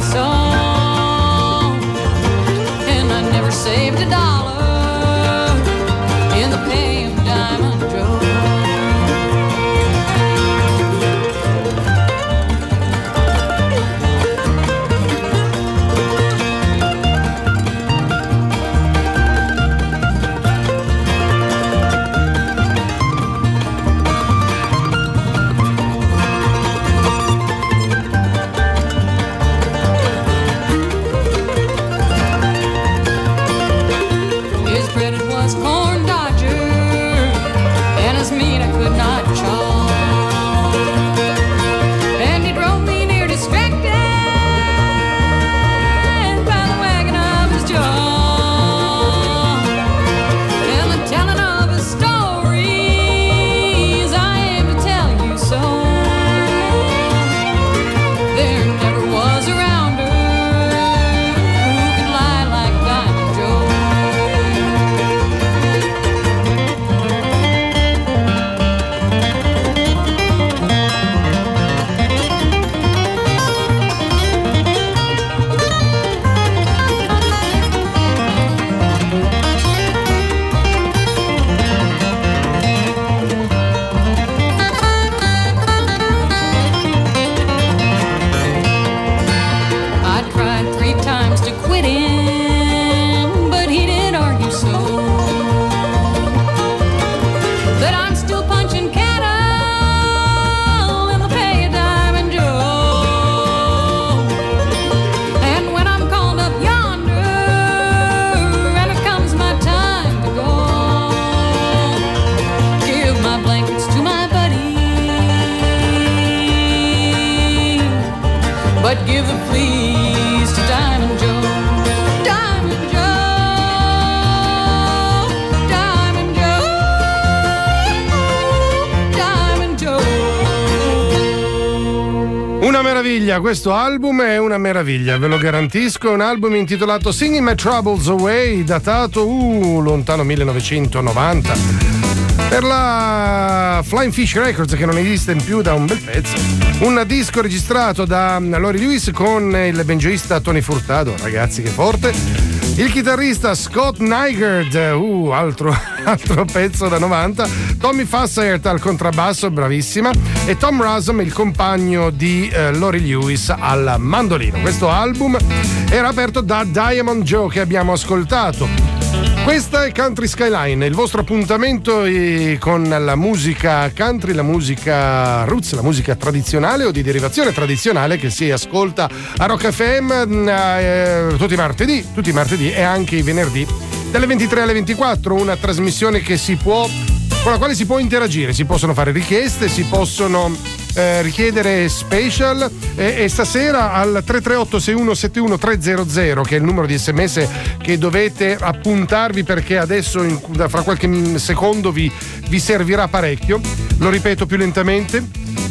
so. And I never saved a dollar in the pay of Diamond Joe. Questo album è una meraviglia, ve lo garantisco. È un album intitolato Singing My Troubles Away, datato lontano 1990 per la Flying Fish Records, che non esiste più da un bel pezzo. Un disco registrato da Laurie Lewis con il banjoista Tony Furtado, ragazzi che forte, il chitarrista Scott Nygaard, altro pezzo da 90, Tommy Fassert al contrabbasso, bravissima, e Tom Razum, il compagno di Laurie Lewis, al mandolino. Questo album era aperto da Diamond Joe, che abbiamo ascoltato. Questa è Country Skyline, il vostro appuntamento con la musica country, la musica roots, la musica tradizionale o di derivazione tradizionale che si ascolta a Rock FM tutti i martedì e anche i venerdì dalle 23 alle 24, una trasmissione con la quale si può interagire, si possono fare richieste, si possono richiedere special e stasera al 338-6171-300, che è il numero di SMS che dovete appuntarvi, perché adesso fra qualche secondo vi servirà parecchio. Lo ripeto più lentamente: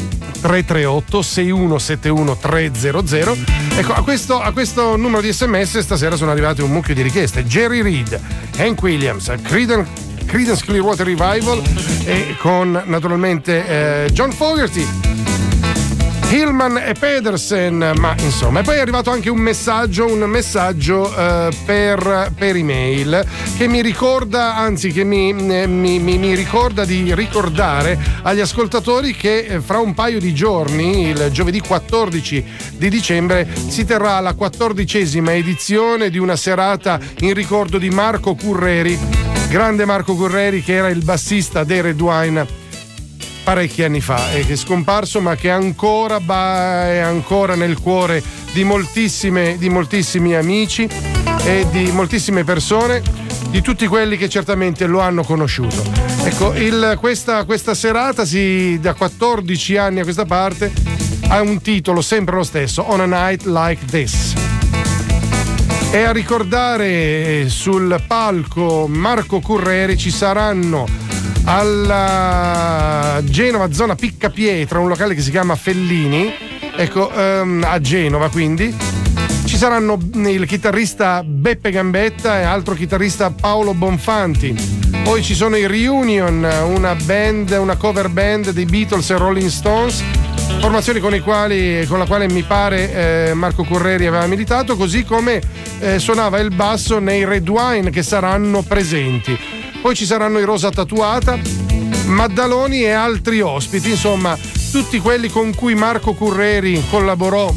338-6171-300. Ecco, a questo numero di SMS stasera sono arrivate un mucchio di richieste. Jerry Reed, Hank Williams, Creedence Clearwater Revival, e con naturalmente John Fogerty, Hillman e Pedersen, ma insomma. E poi è arrivato anche un messaggio per email che mi ricorda, anzi che mi ricorda di ricordare agli ascoltatori che fra un paio di giorni, il giovedì 14 di dicembre, si terrà la 14ª edizione di una serata in ricordo di Marco Curreri, grande Marco Curreri, che era il bassista dei Red Wine parecchi anni fa e che è scomparso, ma che è ancora nel cuore di moltissimi amici e di moltissime persone, di tutti quelli che certamente lo hanno conosciuto. Ecco, questa serata da 14 anni a questa parte ha un titolo sempre lo stesso: On a Night Like This. E a ricordare sul palco Marco Curreri ci saranno alla Genova, zona Piccapietra, un locale che si chiama Fellini, ecco, a Genova. Quindi ci saranno il chitarrista Beppe Gambetta e altro chitarrista Paolo Bonfanti. Poi ci sono i Reunion, una cover band dei Beatles e Rolling Stones, formazioni con la quale mi pare Marco Curreri aveva militato, così come suonava il basso nei Red Wine, che saranno presenti. Poi ci saranno i Rosa Tatuata, Maddaloni e altri ospiti, insomma tutti quelli con cui Marco Curreri collaborò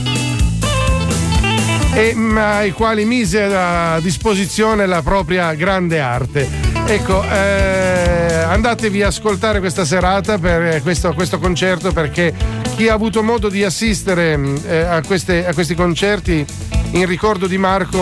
e ai quali mise a disposizione la propria grande arte. Ecco, andatevi a ascoltare questa serata per questo concerto, perché chi ha avuto modo di assistere a questi concerti in ricordo di Marco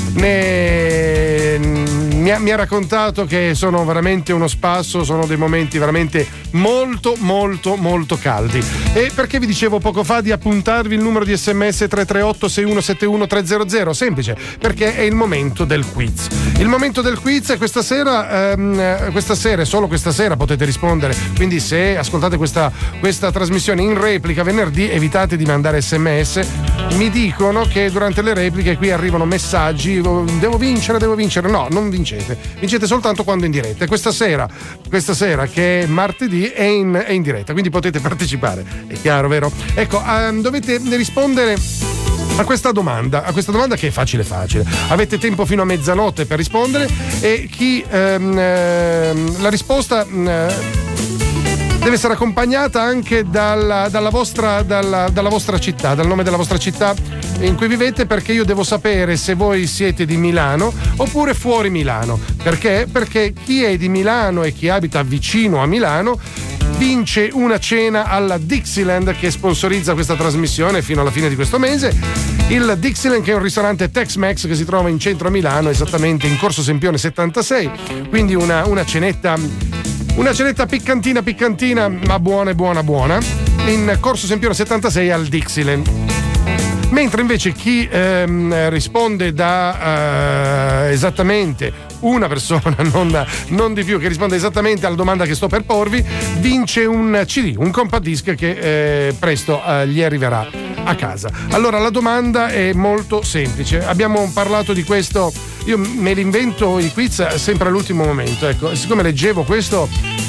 mi ha raccontato che sono veramente uno spasso, sono dei momenti veramente molto molto molto caldi. E perché vi dicevo poco fa di appuntarvi il numero di SMS 338 6171 300? Semplice, perché è il momento del quiz. Il momento del quiz è questa sera e solo questa sera potete rispondere, quindi se ascoltate questa trasmissione in replica venerdì evitate di mandare SMS. Mi dicono che durante le repliche qui arrivano messaggi: devo vincere, no, non vincete soltanto quando è in diretta. Questa sera che è martedì è in diretta, quindi potete partecipare, è chiaro, vero? Ecco, dovete rispondere a questa domanda che è facile. Avete tempo fino a mezzanotte per rispondere, e chi la risposta deve essere accompagnata anche dalla vostra città, dal nome della vostra città in cui vivete, perché io devo sapere se voi siete di Milano oppure fuori Milano. Perché? Perché chi è di Milano e chi abita vicino a Milano vince una cena alla Dixieland, che sponsorizza questa trasmissione fino alla fine di questo mese. Il Dixieland, che è un ristorante Tex-Mex che si trova in centro a Milano, esattamente in Corso Sempione 76, quindi una cenetta piccantina, ma buona, in Corso Sempione 76 al Dixieland. Mentre invece chi risponde da esattamente una persona, non di più, che risponde esattamente alla domanda che sto per porvi, vince un CD, un compact disc che presto gli arriverà a casa. Allora, la domanda è molto semplice. Abbiamo parlato di questo, io me li invento i quiz sempre all'ultimo momento. Ecco, siccome leggevo questo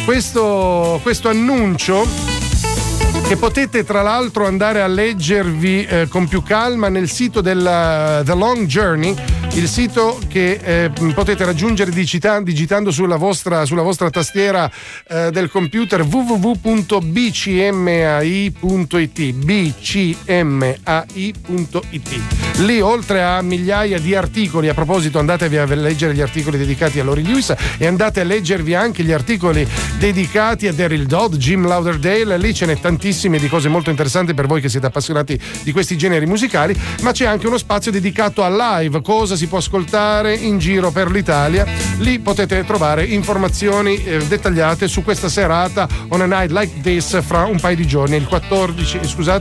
annuncio, che potete tra l'altro andare a leggervi con più calma nel sito del The Long Journey, il sito che potete raggiungere digitando sulla vostra tastiera del computer www.bcmai.it. Lì, oltre a migliaia di articoli, a proposito, andatevi a leggere gli articoli dedicati a Laurie Lewis e andate a leggervi anche gli articoli dedicati a Daryl Dodd, Jim Lauderdale. Lì ce n'è tantissimi di cose molto interessanti per voi che siete appassionati di questi generi musicali, ma c'è anche uno spazio dedicato al live, cosa si può ascoltare in giro per l'Italia. Lì potete trovare informazioni dettagliate su questa serata On a Night Like This fra un paio di giorni, il 14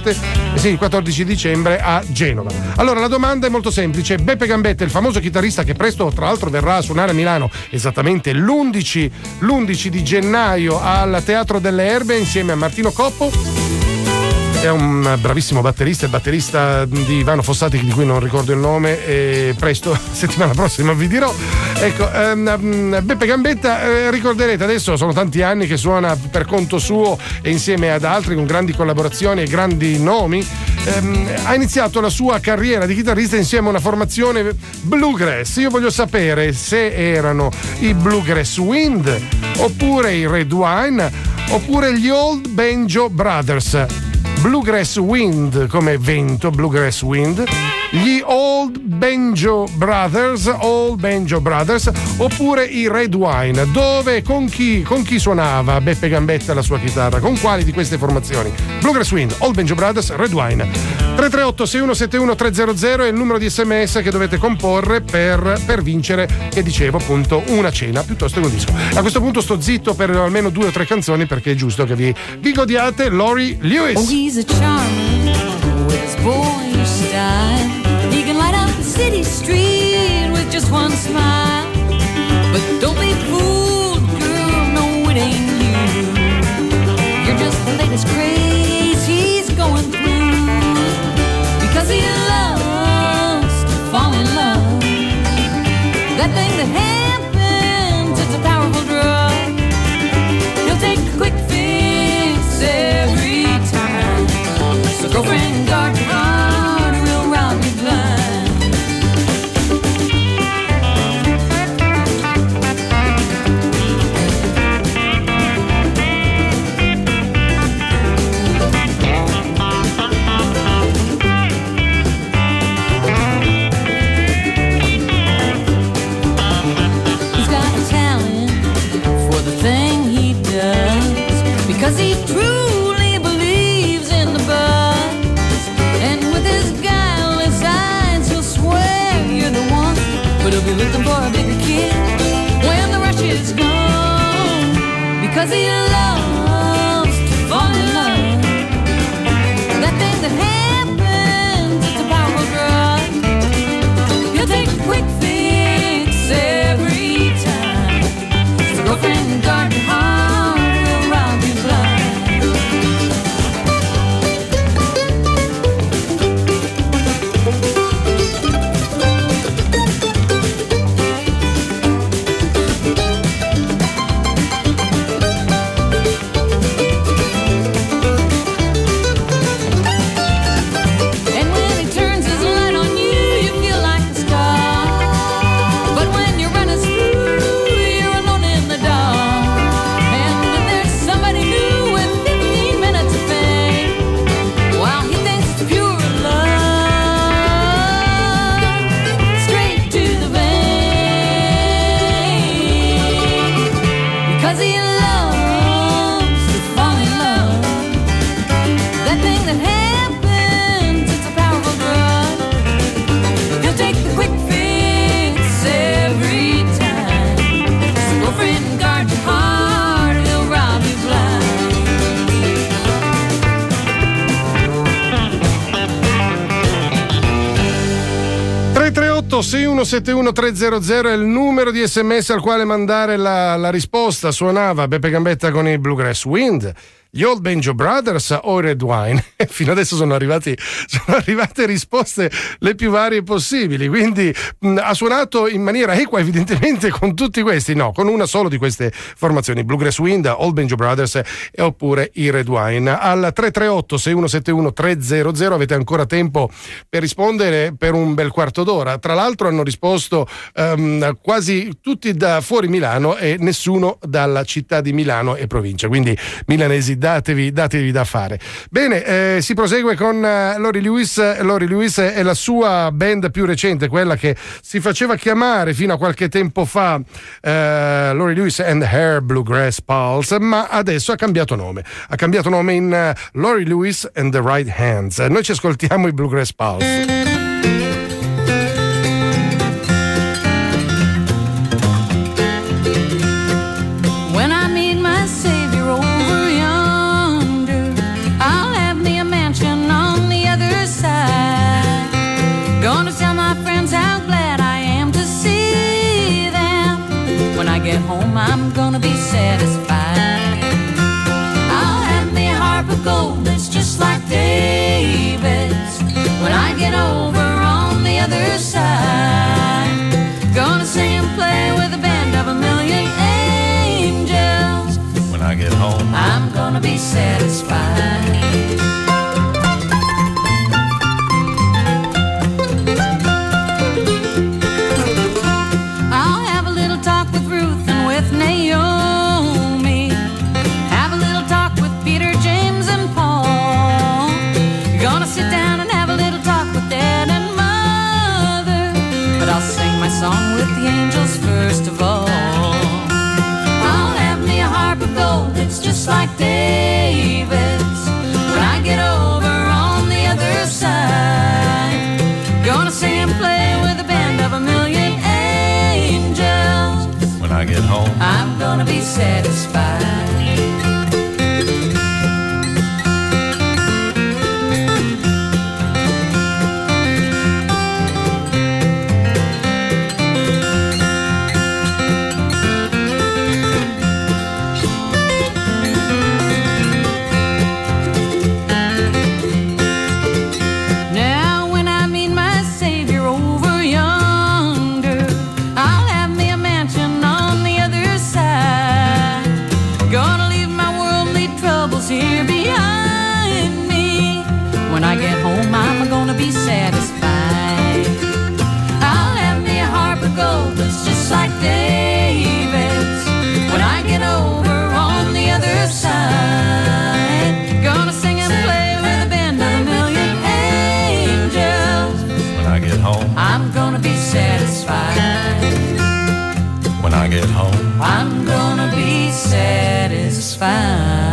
dicembre a Genova. Allora, la domanda è molto semplice. Beppe Gambetta, il famoso chitarrista che presto tra l'altro verrà a suonare a Milano esattamente l'11 di gennaio al Teatro delle Erbe insieme a Martino Coppo, è un bravissimo batterista, il batterista di Ivano Fossati, di cui non ricordo il nome, e presto, settimana prossima vi dirò. Ecco, Beppe Gambetta, ricorderete, adesso sono tanti anni che suona per conto suo e insieme ad altri con grandi collaborazioni e grandi nomi. Ha iniziato la sua carriera di chitarrista insieme a una formazione bluegrass. Io voglio sapere se erano i Bluegrass Wind oppure i Red Wine oppure gli Old Banjo Brothers. Bluegrass Wind come vento, Bluegrass Wind, gli Old Banjo Brothers oppure i Red Wine. Dove, con chi suonava Beppe Gambetta la sua chitarra? Con quali di queste formazioni? Bluegrass Wind, Old Banjo Brothers, Red Wine. 338 6171 300 è il numero di SMS che dovete comporre per vincere, che dicevo appunto, una cena piuttosto che un disco. A questo punto sto zitto per almeno 2 o 3 canzoni, perché è giusto che vi godiate Laurie Lewis. Oh, he's a charmer with his boyish style. He can light up the city street with just one smile. But don't be fooled, girl, no, it ain't you. You're just the latest craze he's going through. Because he loves to fall in love. That thing that happens, it's a powerful drug. He'll take a quick fix every time. 338-6171-300 è il numero di SMS al quale mandare la risposta. Suonava Beppe Gambetta con i Bluegrass Wind, gli Old Banjo Brothers o i Red Wine. Fino adesso sono arrivate risposte le più varie possibili, quindi ha suonato in maniera equa evidentemente con tutti questi, no, con una solo di queste formazioni, Bluegrass Wind, Old Banjo Brothers e oppure i Red Wine. Al 338-6171-300 avete ancora tempo per rispondere per un bel quarto d'ora. Tra l'altro hanno risposto quasi tutti da fuori Milano e nessuno dalla città di Milano e provincia, quindi milanesi datevi da fare. Bene, si prosegue con Lori Lewis. Lori Lewis è la sua band più recente, quella che si faceva chiamare fino a qualche tempo fa Lori Lewis and Her Bluegrass Pulse, ma adesso ha cambiato nome in Lori Lewis and the Right Hands. Noi ci ascoltiamo i Bluegrass Pulse. Home, I'm gonna be satisfied. I'll have me a harp of gold that's just like David's when I get over on the other side. Gonna sing and play with a band of a million angels. When I get home, I'm gonna be satisfied. Naomi, have a little talk with Peter, James, and Paul. Gonna sit down and have a little talk with Dad and Mother, but I'll sing my song with the angels first of all. I'll have me a harp of gold that's just like David's when I get over on the other side. Gonna sing and play with a band of a million angels. When I get home, I'm gonna be satisfied. Now when I meet my Savior over yonder, I'll have me a mansion on the other side. Gonna leave my worldly troubles here behind me. When I get home, I'm gonna be satisfied. I'll have me a harp of gold that's just like David's when I get over on the other side. Gonna sing and play with a band of a million angels. When I get home, I'm gonna be satisfied. When I get home, I'm gonna be satisfied.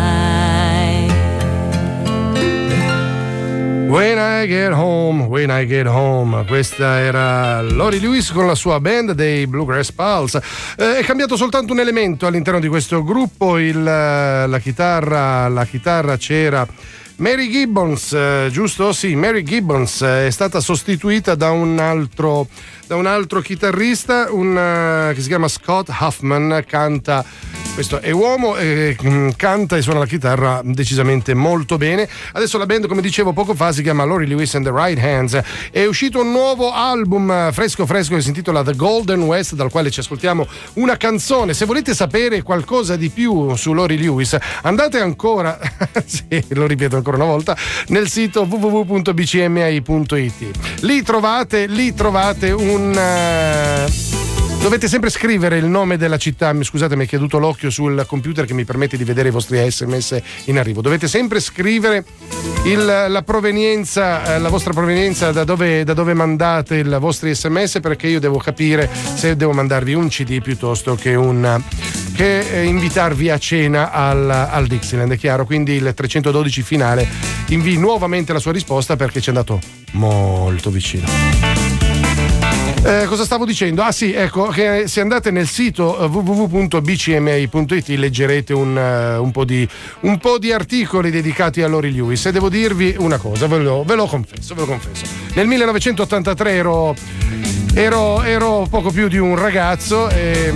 When I get home. Questa era Lori Lewis con la sua band dei Bluegrass Pulse. È cambiato soltanto un elemento all'interno di questo gruppo, la chitarra c'era Mary Gibbons, giusto? Sì, Mary Gibbons è stata sostituita da un altro chitarrista, che si chiama Scott Huffman, questo è uomo, canta e suona la chitarra decisamente molto bene. Adesso la band, come dicevo poco fa, si chiama Lori Lewis and the Right Hands. È uscito un nuovo album fresco che si intitola The Golden West, dal quale ci ascoltiamo una canzone. Se volete sapere qualcosa di più su Lori Lewis, andate ancora sì, lo ripeto ancora una volta, nel sito www.bcmi.it. Lì trovate dovete sempre scrivere il nome della città. Scusate, mi è caduto l'occhio sul computer che mi permette di vedere i vostri SMS in arrivo. Dovete sempre scrivere la provenienza, la vostra provenienza, da dove mandate i vostri SMS, perché io devo capire se devo mandarvi un CD piuttosto che invitarvi a cena al Dixieland, è chiaro? Quindi il 312 finale invii nuovamente la sua risposta, perché ci è andato molto vicino. Cosa stavo dicendo? Ah sì, ecco, che se andate nel sito www.bcmi.it leggerete un po' di articoli dedicati a Lori Lewis, e devo dirvi una cosa, ve lo confesso. Nel 1983 ero poco più di un ragazzo e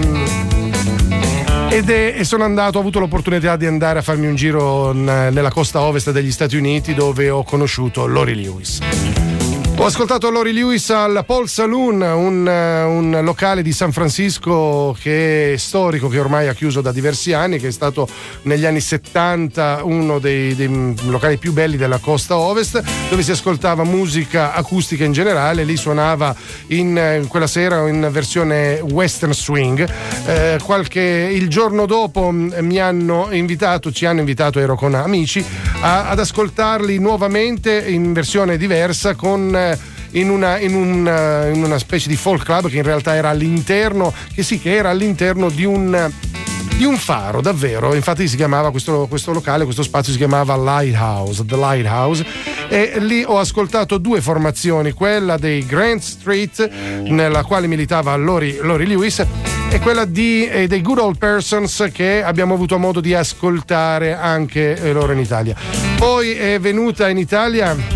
sono andato, ho avuto l'opportunità di andare a farmi un giro nella costa ovest degli Stati Uniti, dove ho conosciuto Laurie Lewis. Ho ascoltato Laurie Lewis al Paul Saloon, un locale di San Francisco che è storico, che ormai ha chiuso da diversi anni, che è stato negli anni 70 uno dei locali più belli della costa ovest, dove si ascoltava musica acustica in generale. Lì suonava in quella sera in versione western swing. Il giorno dopo ci hanno invitato, ero con amici, ad ascoltarli nuovamente in versione diversa in una specie di folk club che in realtà era all'interno di un faro, davvero. Infatti si chiamava questo locale, questo spazio si chiamava The Lighthouse, e lì ho ascoltato due formazioni, quella dei Grant Street, nella quale militava Laurie Lewis, e quella dei Good Old Persons, che abbiamo avuto modo di ascoltare anche loro in Italia. Poi è venuta in Italia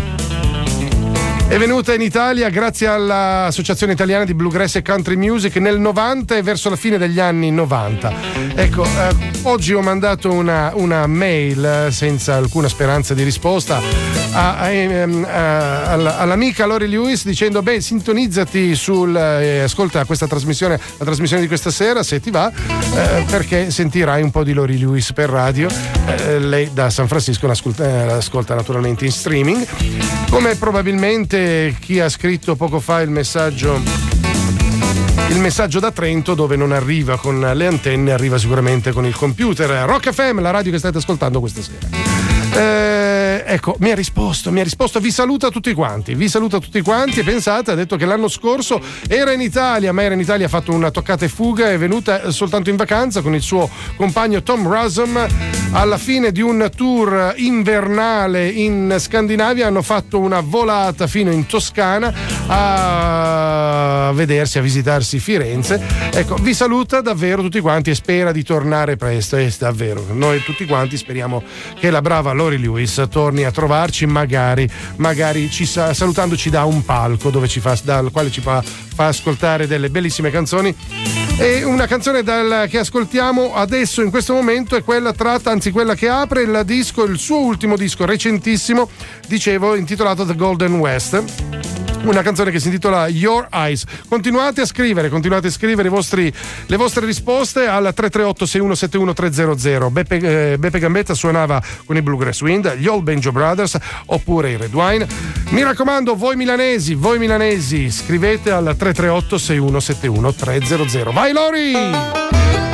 grazie all'Associazione Italiana di Bluegrass e Country Music nel 90 e verso la fine degli anni 90. Ecco, oggi ho mandato una mail senza alcuna speranza di risposta all'amica Laurie Lewis, dicendo: sintonizzati ascolta questa trasmissione, la trasmissione di questa sera, se ti va, perché sentirai un po' di Laurie Lewis per radio. Lei da San Francisco l'ascolta naturalmente in streaming, come probabilmente chi ha scritto poco fa il messaggio da Trento, dove non arriva con le antenne, arriva sicuramente con il computer. Rock FM, la radio che state ascoltando questa sera. Ecco, mi ha risposto, vi saluta tutti quanti, e pensate, ha detto che l'anno scorso era in Italia, ha fatto una toccata e fuga, è venuta soltanto in vacanza con il suo compagno Tom Russom. Alla fine di un tour invernale in Scandinavia hanno fatto una volata fino in Toscana a visitarsi Firenze. Ecco, vi saluta davvero tutti quanti e spera di tornare presto, e davvero noi tutti quanti speriamo che la brava Laurie Lewis torni a trovarci, magari salutandoci da un palco dal quale ci fa ascoltare delle bellissime canzoni. E una canzone che ascoltiamo adesso in questo momento è quella quella che apre il suo ultimo disco recentissimo, dicevo, intitolato The Golden West. Una canzone che si intitola Your Eyes. Continuate a scrivere le vostre risposte al 338-6171-300. Beppe Gambetta suonava con i Bluegrass Wind, gli Old Banjo Brothers oppure i Red Wine. Mi raccomando, voi milanesi, scrivete al 338-6171-300. Vai Laurie!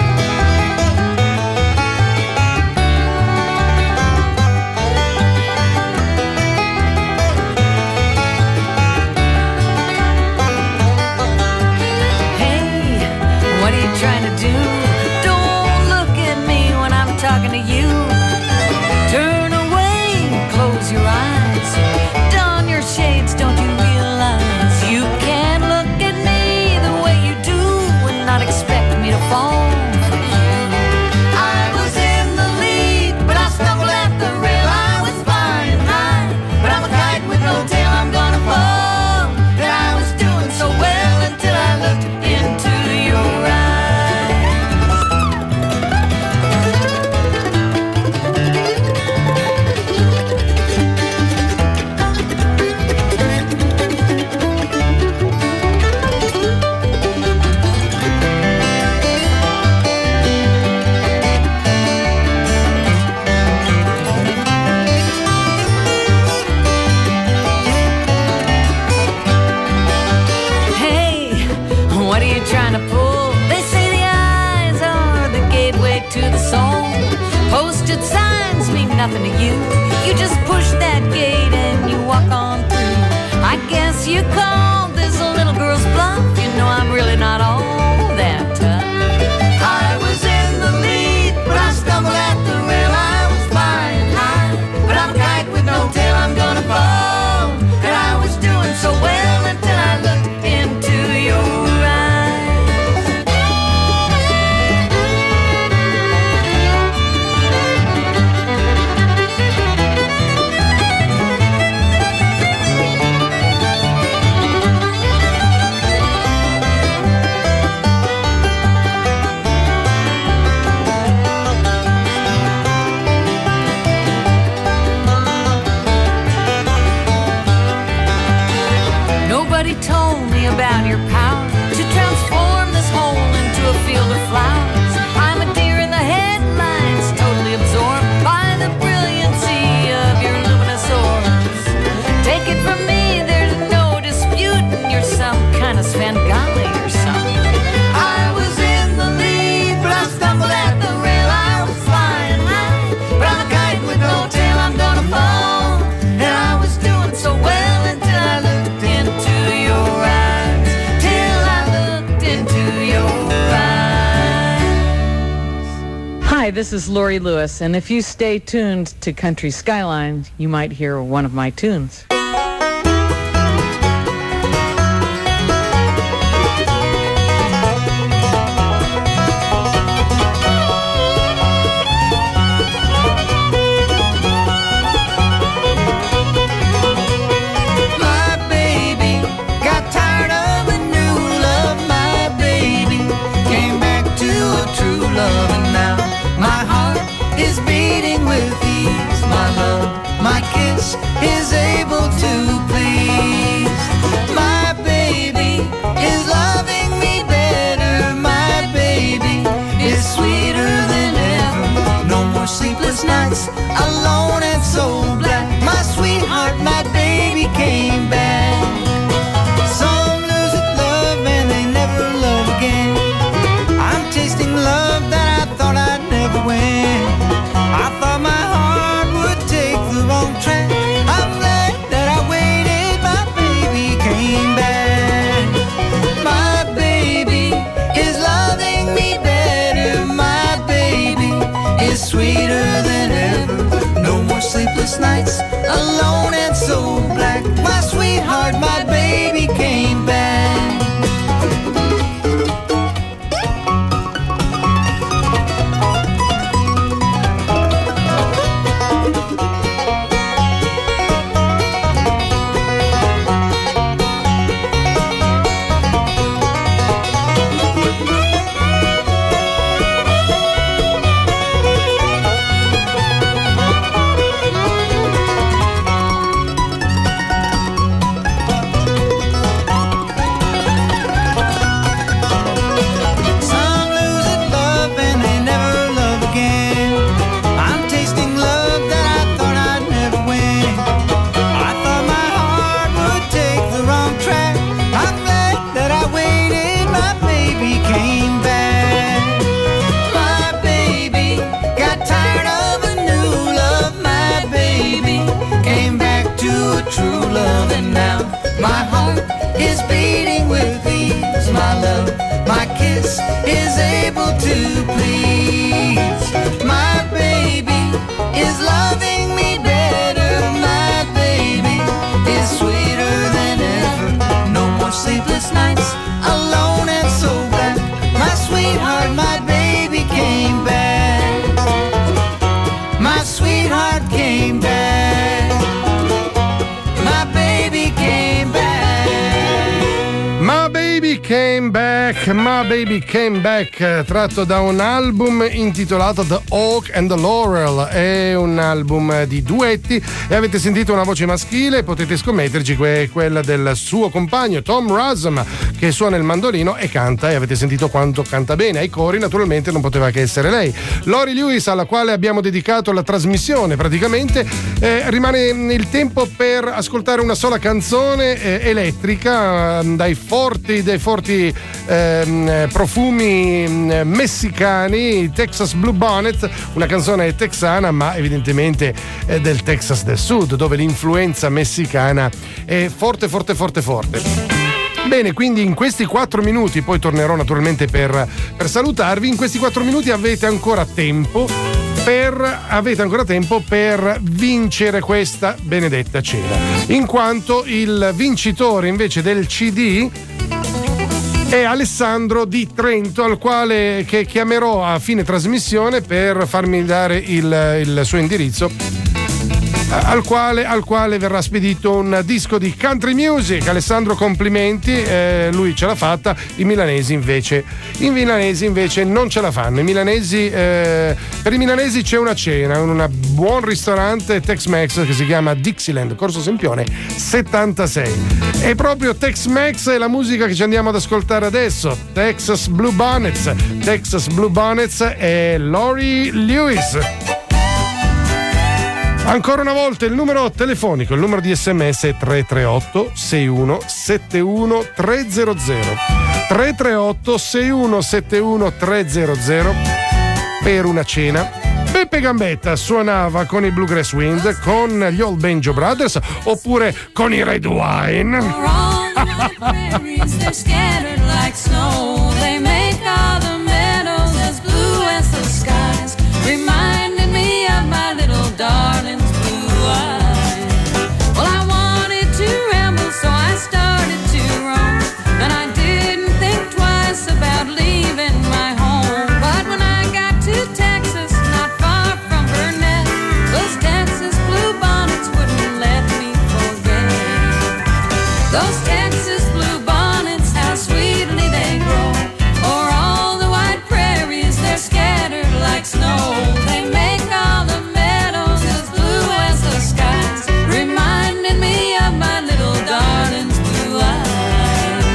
Nothing to you. You just push that gate and you walk on through. I guess you call this a little girl's bluff. You know I'm really not all that tough. I was in the lead, but I stumbled at the rail. I was flying high, but I'm a kite with no tail. I'm gonna fall, and I was doing so well until I looked into your about your power to transform this hole into a field of flowers. I'm a deer in the headlights, totally absorbed by the brilliancy of your luminous orbs. Take it from me, there's no disputing you're some kind of Svengali or something. I was in the lead, but I stumbled at the rail. I was flying high, but I'm a kite with no tail. I'm gonna fall, and I was doing so well until I looked into your eyes. Till I looked into your eyes. Hi, this is Lori Lewis, and if you stay tuned to Country Skyline, you might hear one of my tunes. Is able to please. My baby is loving me better. My baby is sweeter than ever. No more sleepless nights, alone and so black. My sweetheart, my baby came back. Some lose it love and they never love again. I'm tasting love that I thought I'd never win. I thought my heart would take the wrong track. Sweeter than ever. No more sleepless nights, alone and so black. My sweetheart, my baby came back. My heart is beating with ease. My love, my kiss is able to please. My baby is loving me better. My baby is sweeter than ever. No more sleepless nights, alone and so black. My sweetheart, my baby came back. My sweetheart came back. My baby came back. My Baby Came Back, My Baby Came Back, tratto da un album intitolato The Oak and the Laurel. È un album di duetti e avete sentito una voce maschile, potete scommetterci che è quella del suo compagno Tom Razum, che suona il mandolino e canta, e avete sentito quanto canta bene. Ai cori naturalmente non poteva che essere lei. Lori Lewis, alla quale abbiamo dedicato la trasmissione praticamente. Rimane il tempo per ascoltare una sola canzone elettrica dai forti profumi messicani, Texas Blue Bonnet, una canzone texana ma evidentemente del Texas del Sud, dove l'influenza messicana è forte. Bene, quindi in questi 4 minuti, poi tornerò naturalmente per salutarvi, in questi 4 minuti avete ancora tempo per vincere questa benedetta cena, in quanto il vincitore invece del CD è Alessandro di Trento, al quale che chiamerò a fine trasmissione per farmi dare il suo indirizzo al quale verrà spedito un disco di country music. Alessandro, complimenti, lui ce l'ha fatta. I milanesi invece non ce la fanno. Per i milanesi c'è una cena in un buon ristorante Tex-Mex che si chiama Dixieland, Corso Sempione 76. E proprio Tex-Mex è la musica che ci andiamo ad ascoltare adesso. Texas Blue Bonnets e Lori Lewis. Ancora una volta il numero telefonico, il numero di SMS è 338 61 71 300. 338 61 71 300 per una cena. Beppe Gambetta suonava con i Bluegrass Wind, con gli Old Banjo Brothers oppure con i Red Wine. Reminding me of my little darling's blue eyes. Well, I wanted to ramble, so I started to roam, and I didn't think twice about leaving my home. But when I got to Texas, not far from Burnett, those Texas blue bonnets wouldn't let me forget. Those Texas blue bonnets, how sweetly they grow. O'er all the wide prairies, they're scattered like snow. They make all the meadows as blue as the skies, reminding me of my little darling's blue eyes.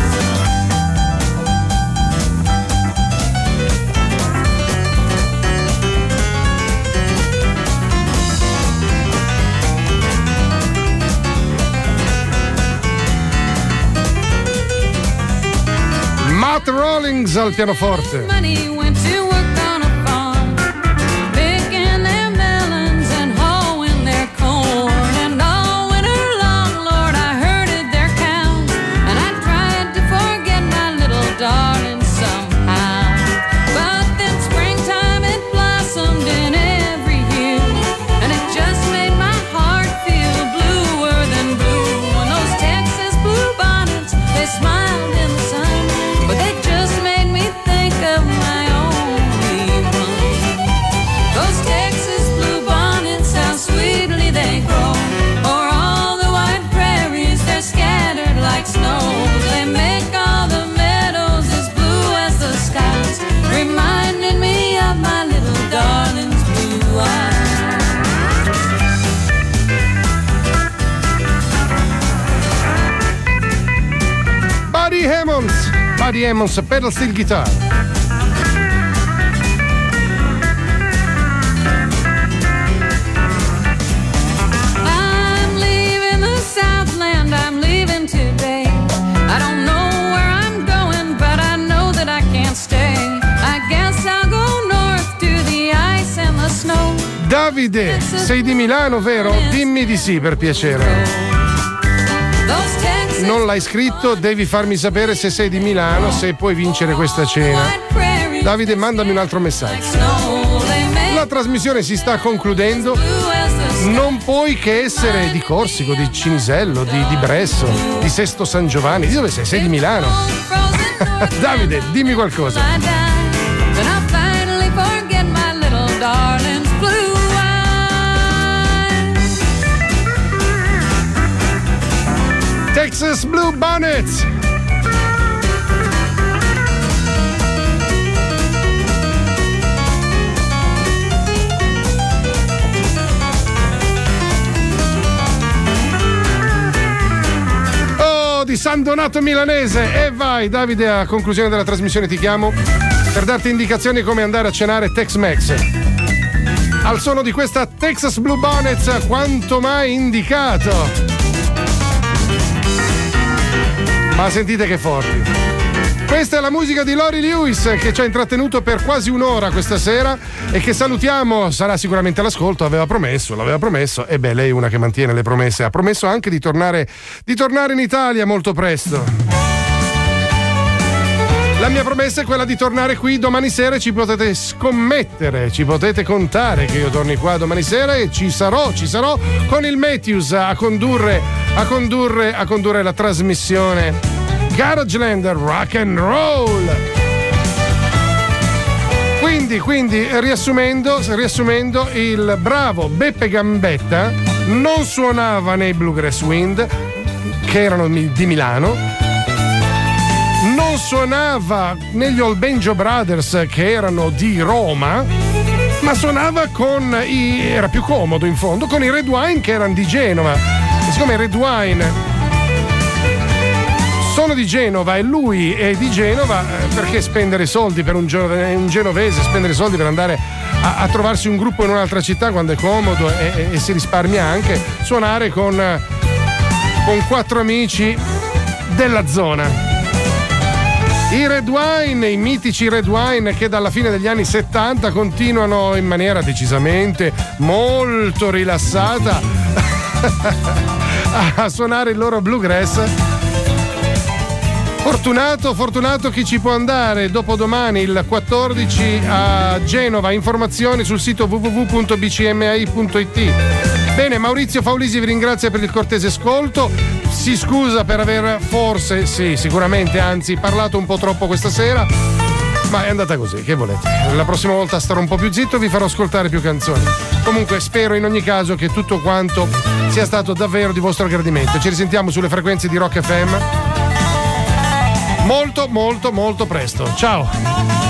Matt Rawlings al pianoforte. Money went to work on a farm, picking their melons and hoeing their corn. And all winter long, Lord, I herded their cows, and I tried to forget my little darling somehow. But then springtime, it blossomed in every hue, and it just made my heart feel bluer than blue. And those Texas blue bonnets, they smiled in the sun, but they just made me think of my only one. Those Texas blue bonnets, how sweetly they grow. O'er all the wide prairies, they're scattered like snow. They make all the meadows as blue as the skies, reminding me of my little darling's blue eyes. Buddy Emmons, pedal steel guitar. I'm leaving the Southland, I'm leaving today. I don't know where I'm going, but I know that I can't stay. I guess I'll go north to the ice and the snow. Davide, sei di Milano, vero? Dimmi di sì, per piacere. Those Texas Non l'hai scritto, devi farmi sapere se sei di Milano, se puoi vincere questa cena. prairies, Davide, mandami un altro messaggio. snow, they make La trasmissione si sta concludendo. blue as the sky. Non puoi che essere di Corsico, di Cinisello, di Bresso, di Sesto San Giovanni. Di dove sei? Sei di Milano. Davide, dimmi qualcosa. I die, then I'll finally forget my little darling's blue eyes. Texas Blue Bonnets. Oh, di San Donato Milanese. E vai, Davide, a conclusione della trasmissione ti chiamo per darti indicazioni come andare a cenare Tex-Mex. Al suono di questa Texas Blue Bonnets, quanto mai indicato. Ma sentite che forti. Questa è la musica di Lori Lewis che ci ha intrattenuto per quasi un'ora questa sera e che salutiamo, sarà sicuramente all'ascolto, l'aveva promesso e beh, lei è una che mantiene le promesse, ha promesso anche di tornare in Italia molto presto. La mia promessa è quella di tornare qui domani sera e ci potete scommettere, ci potete contare che io torni qua domani sera e ci sarò con il Matthews a condurre la trasmissione Garageland Rock and Roll. Quindi riassumendo, il bravo Beppe Gambetta non suonava nei Bluegrass Wind, che erano di Milano, non suonava negli Old Banjo Brothers, che erano di Roma, ma suonava era più comodo in fondo, con i Red Wine, che erano di Genova. E siccome i Red Wine sono di Genova e lui è di Genova, perché spendere soldi per un genovese, spendere soldi per andare a trovarsi un gruppo in un'altra città quando è comodo e si risparmia anche suonare con 4 amici della zona. I Red Wine, i mitici Red Wine, che dalla fine degli anni 70 continuano in maniera decisamente molto rilassata a suonare il loro bluegrass. Fortunato chi ci può andare dopodomani, il 14, a Genova. Informazioni sul sito www.bcmai.it. Bene, Maurizio Faulisi vi ringrazia per il cortese ascolto, si scusa per aver sicuramente, anzi, parlato un po' troppo questa sera, ma è andata così, che volete. La prossima volta starò un po' più zitto e vi farò ascoltare più canzoni. Comunque spero in ogni caso che tutto quanto sia stato davvero di vostro gradimento. Ci risentiamo sulle frequenze di Rock FM molto presto. Ciao!